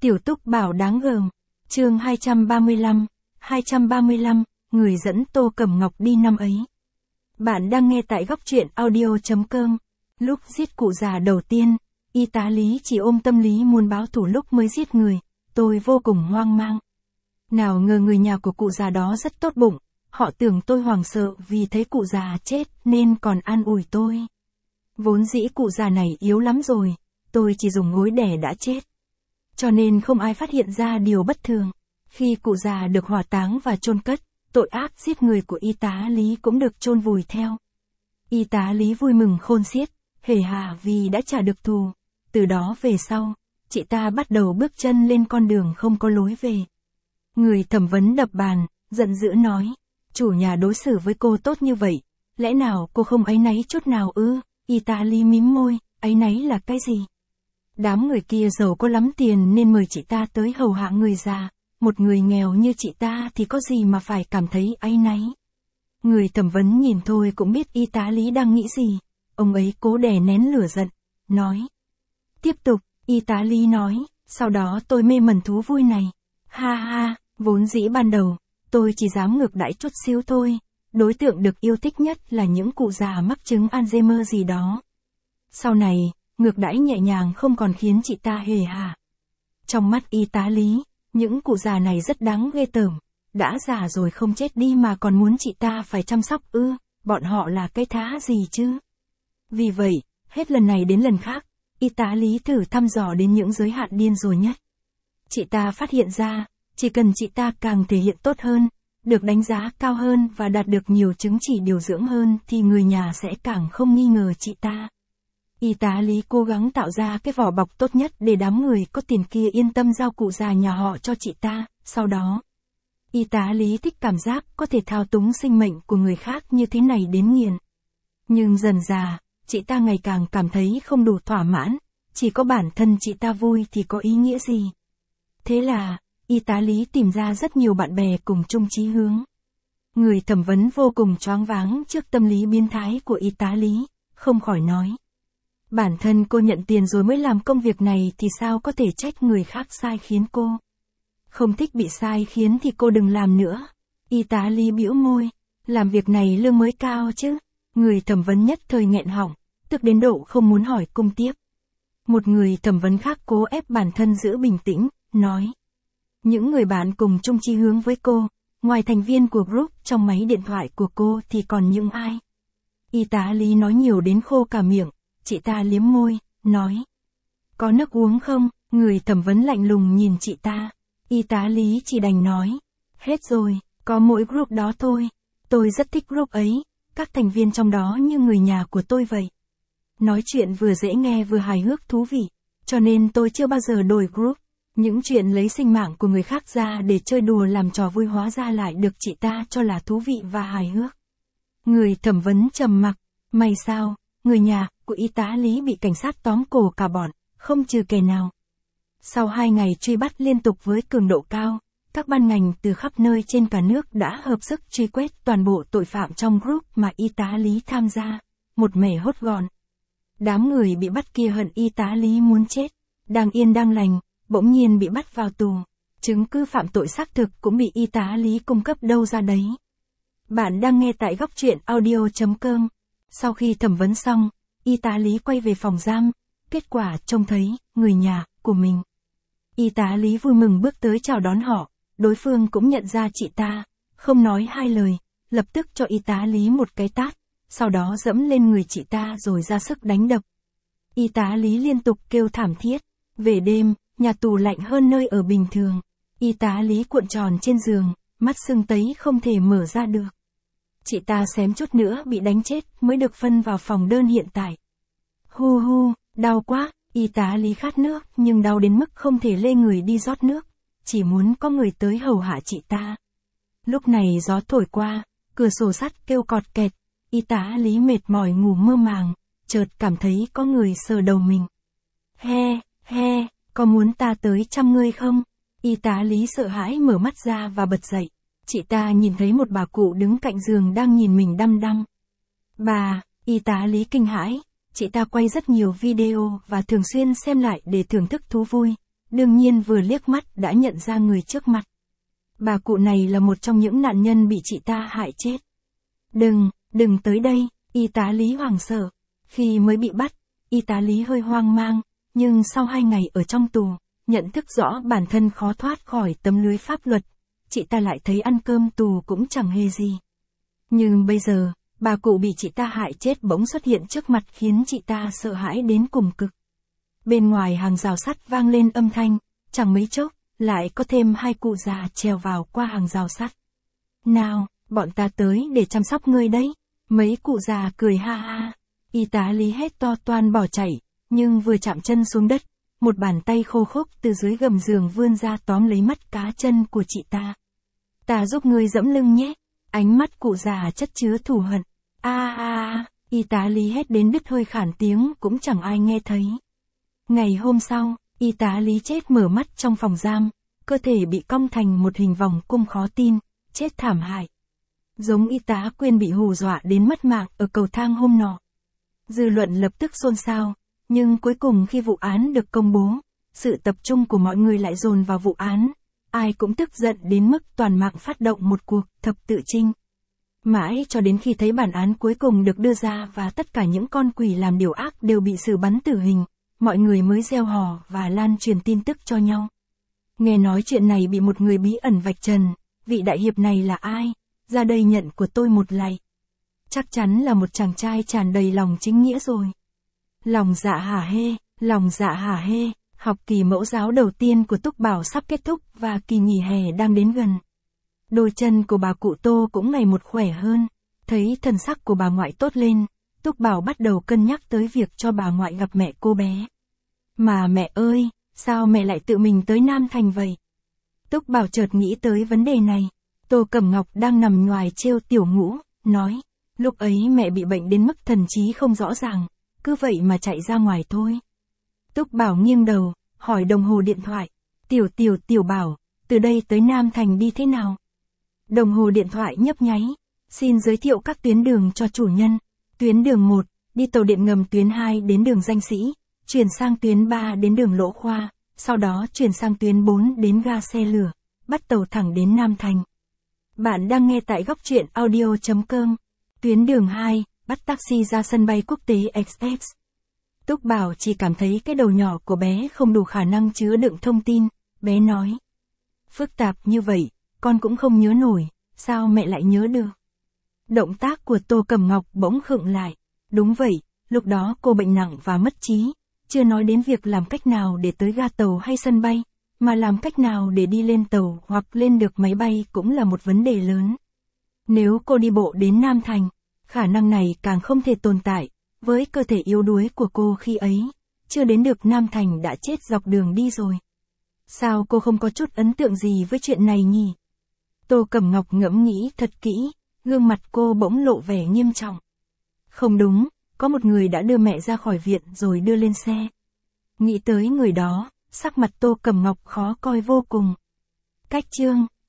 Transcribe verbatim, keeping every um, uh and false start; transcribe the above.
Tiểu Túc Bảo đáng gờm. Chương hai trăm ba mươi lăm, hai trăm ba mươi lăm, người dẫn Tô Cẩm Ngọc đi năm ấy. Bạn đang nghe tại góc truyện audio chấm com. Lúc giết cụ già đầu tiên, y tá Lý chỉ ôm tâm lý muốn báo thù lúc mới giết người, tôi vô cùng hoang mang. Nào ngờ người nhà của cụ già đó rất tốt bụng, họ tưởng tôi hoảng sợ vì thấy cụ già chết nên còn an ủi tôi. Vốn dĩ cụ già này yếu lắm rồi, tôi chỉ dùng gối đẻ đã chết. Cho nên không ai phát hiện ra điều bất thường. Khi cụ già được hỏa táng và chôn cất, tội ác giết người của y tá Lý cũng được chôn vùi theo. Y tá Lý vui mừng khôn xiết, hề hà vì đã trả được thù. Từ đó về sau, chị ta bắt đầu bước chân lên con đường không có lối về. Người thẩm vấn đập bàn, giận dữ nói, chủ nhà đối xử với cô tốt như vậy, lẽ nào cô không áy náy chút nào ư? Y tá Lý mím môi, áy náy là cái gì? Đám người kia giàu có lắm tiền nên mời chị ta tới hầu hạ người già, một người nghèo như chị ta thì có gì mà phải cảm thấy áy náy. Người thẩm vấn nhìn thôi cũng biết y tá Lý đang nghĩ gì, ông ấy cố đè nén lửa giận, nói. Tiếp tục, y tá Lý nói, sau đó tôi mê mẩn thú vui này. Ha ha, vốn dĩ ban đầu, tôi chỉ dám ngược đãi chút xíu thôi, đối tượng được yêu thích nhất là những cụ già mắc chứng Alzheimer gì đó. Sau này, ngược đãi nhẹ nhàng không còn khiến chị ta hề hà. Trong mắt y tá Lý, những cụ già này rất đáng ghê tởm, đã già rồi không chết đi mà còn muốn chị ta phải chăm sóc ư, bọn họ là cái thá gì chứ. Vì vậy, hết lần này đến lần khác, y tá Lý thử thăm dò đến những giới hạn điên rồ nhất. Chị ta phát hiện ra, chỉ cần chị ta càng thể hiện tốt hơn, được đánh giá cao hơn và đạt được nhiều chứng chỉ điều dưỡng hơn thì người nhà sẽ càng không nghi ngờ chị ta. Y tá Lý cố gắng tạo ra cái vỏ bọc tốt nhất để đám người có tiền kia yên tâm giao cụ già nhà họ cho chị ta, sau đó. Y tá Lý thích cảm giác có thể thao túng sinh mệnh của người khác như thế này đến nghiền. Nhưng dần dà, chị ta ngày càng cảm thấy không đủ thỏa mãn, chỉ có bản thân chị ta vui thì có ý nghĩa gì. Thế là, y tá Lý tìm ra rất nhiều bạn bè cùng chung chí hướng. Người thẩm vấn vô cùng choáng váng trước tâm lý biến thái của y tá Lý, không khỏi nói. Bản thân cô nhận tiền rồi mới làm công việc này thì sao có thể trách người khác sai khiến cô. Không thích bị sai khiến thì cô đừng làm nữa. Y tá Lý bĩu môi, làm việc này lương mới cao chứ. Người thẩm vấn nhất thời nghẹn họng, tức đến độ không muốn hỏi cung tiếp. Một người thẩm vấn khác cố ép bản thân giữ bình tĩnh, nói. Những người bạn cùng chung chí hướng với cô, ngoài thành viên của group trong máy điện thoại của cô thì còn những ai? Y tá Lý nói nhiều đến khô cả miệng, chị ta liếm môi, nói. Có nước uống không? Người thẩm vấn lạnh lùng nhìn chị ta. Y tá Lý chỉ đành nói. Hết rồi, có mỗi group đó thôi. Tôi rất thích group ấy, các thành viên trong đó như người nhà của tôi vậy. Nói chuyện vừa dễ nghe vừa hài hước thú vị, cho nên tôi chưa bao giờ đổi group. Những chuyện lấy sinh mạng của người khác ra để chơi đùa làm trò vui hóa ra lại được chị ta cho là thú vị và hài hước. Người thẩm vấn trầm mặc, may sao, người nhà của y tá Lý bị cảnh sát tóm cổ cả bọn, không trừ kẻ nào. Sau hai ngày truy bắt liên tục với cường độ cao, các ban ngành từ khắp nơi trên cả nước đã hợp sức truy quét toàn bộ tội phạm trong group mà y tá Lý tham gia, một mẻ hốt gọn. Đám người bị bắt kia hận y tá Lý muốn chết, đang yên đang lành, bỗng nhiên bị bắt vào tù, chứng cứ phạm tội xác thực cũng bị y tá Lý cung cấp đâu ra đấy. Bạn đang nghe tại góc truyện audio chấm com. Sau khi thẩm vấn xong, y tá Lý quay về phòng giam, kết quả trông thấy người nhà của mình. Y tá Lý vui mừng bước tới chào đón họ, đối phương cũng nhận ra chị ta, không nói hai lời, lập tức cho y tá Lý một cái tát, sau đó dẫm lên người chị ta rồi ra sức đánh đập. Y tá Lý liên tục kêu thảm thiết, về đêm, nhà tù lạnh hơn nơi ở bình thường, y tá Lý cuộn tròn trên giường, mắt sưng tấy không thể mở ra được. Chị ta xém chút nữa bị đánh chết mới được phân vào phòng đơn hiện tại. Hu hu, đau quá, y tá Lý khát nước nhưng đau đến mức không thể lê người đi rót nước, chỉ muốn có người tới hầu hạ chị ta. Lúc này gió thổi qua, cửa sổ sắt kêu cọt kẹt, y tá Lý mệt mỏi ngủ mơ màng, chợt cảm thấy có người sờ đầu mình. He, he, có muốn ta tới chăm ngươi không? Y tá Lý sợ hãi mở mắt ra và bật dậy. Chị ta nhìn thấy một bà cụ đứng cạnh giường đang nhìn mình đăm đăm. Bà, y tá Lý kinh hãi, chị ta quay rất nhiều video và thường xuyên xem lại để thưởng thức thú vui, đương nhiên vừa liếc mắt đã nhận ra người trước mặt. Bà cụ này là một trong những nạn nhân bị chị ta hại chết. Đừng, đừng tới đây, y tá Lý hoảng sợ. Khi mới bị bắt, y tá Lý hơi hoang mang, nhưng sau hai ngày ở trong tù, nhận thức rõ bản thân khó thoát khỏi tấm lưới pháp luật, chị ta lại thấy ăn cơm tù cũng chẳng hề gì. Nhưng bây giờ, bà cụ bị chị ta hại chết bỗng xuất hiện trước mặt khiến chị ta sợ hãi đến cùng cực. Bên ngoài hàng rào sắt vang lên âm thanh, chẳng mấy chốc, lại có thêm hai cụ già trèo vào qua hàng rào sắt. Nào, bọn ta tới để chăm sóc ngươi đấy. Mấy cụ già cười ha ha. Y tá Lý hét to toan bỏ chạy, nhưng vừa chạm chân xuống đất, một bàn tay khô khốc từ dưới gầm giường vươn ra tóm lấy mắt cá chân của chị ta. Ta giúp ngươi dẫm lưng nhé. Ánh mắt cụ già chất chứa thù hận. A a a, y tá Lý hét đến đứt hơi khản tiếng cũng chẳng ai nghe thấy. Ngày hôm sau, y tá Lý chết mở mắt trong phòng giam, cơ thể bị cong thành một hình vòng cung khó tin, chết thảm hại. Giống y tá Quyên bị hù dọa đến mất mạng ở cầu thang hôm nọ. Dư luận lập tức xôn xao, nhưng cuối cùng khi vụ án được công bố, sự tập trung của mọi người lại dồn vào vụ án, ai cũng tức giận đến mức toàn mạng phát động một cuộc thập tự chinh. Mãi cho đến khi thấy bản án cuối cùng được đưa ra và tất cả những con quỷ làm điều ác đều bị xử bắn tử hình, mọi người mới reo hò và lan truyền tin tức cho nhau. Nghe nói chuyện này bị một người bí ẩn vạch trần, vị đại hiệp này là ai? Ra đây nhận của tôi một lạy. Chắc chắn là một chàng trai tràn đầy lòng chính nghĩa rồi. Lòng dạ hả hê, lòng dạ hả hê, học kỳ mẫu giáo đầu tiên của Túc Bảo sắp kết thúc và kỳ nghỉ hè đang đến gần. Đôi chân của bà cụ Tô cũng ngày một khỏe hơn, thấy thần sắc của bà ngoại tốt lên, Túc Bảo bắt đầu cân nhắc tới việc cho bà ngoại gặp mẹ cô bé. Mà mẹ ơi, sao mẹ lại tự mình tới Nam Thành vậy? Túc Bảo chợt nghĩ tới vấn đề này. Tô Cẩm Ngọc đang nằm ngoài trêu Tiểu Ngũ, nói, lúc ấy mẹ bị bệnh đến mức thần trí không rõ ràng, cứ vậy mà chạy ra ngoài thôi. Túc Bảo nghiêng đầu, hỏi đồng hồ điện thoại, Tiểu Tiểu Tiểu Bảo, từ đây tới Nam Thành đi thế nào? Đồng hồ điện thoại nhấp nháy, xin giới thiệu các tuyến đường cho chủ nhân. Tuyến đường một, đi tàu điện ngầm tuyến hai đến đường Danh Sĩ, chuyển sang tuyến ba đến đường Lỗ Khoa, sau đó chuyển sang tuyến bốn đến ga xe lửa, bắt tàu thẳng đến Nam Thành. Bạn đang nghe tại góc truyện audio chấm com. Tuyến đường hai, bắt taxi ra sân bay quốc tế Express. Túc Bảo chỉ cảm thấy cái đầu nhỏ của bé không đủ khả năng chứa đựng thông tin, bé nói. Phức tạp như vậy, con cũng không nhớ nổi, sao mẹ lại nhớ được? Động tác của Tô Cẩm Ngọc bỗng khựng lại. Đúng vậy, lúc đó cô bệnh nặng và mất trí, chưa nói đến việc làm cách nào để tới ga tàu hay sân bay, mà làm cách nào để đi lên tàu hoặc lên được máy bay cũng là một vấn đề lớn. Nếu cô đi bộ đến Nam Thành, khả năng này càng không thể tồn tại, với cơ thể yếu đuối của cô khi ấy, chưa đến được Nam Thành đã chết dọc đường đi rồi. Sao cô không có chút ấn tượng gì với chuyện này nhỉ? Tô Cẩm Ngọc ngẫm nghĩ thật kỹ, gương mặt cô bỗng lộ vẻ nghiêm trọng. Không đúng, có một người đã đưa mẹ ra khỏi viện rồi đưa lên xe. Nghĩ tới người đó, sắc mặt Tô Cẩm Ngọc khó coi vô cùng. Cách chương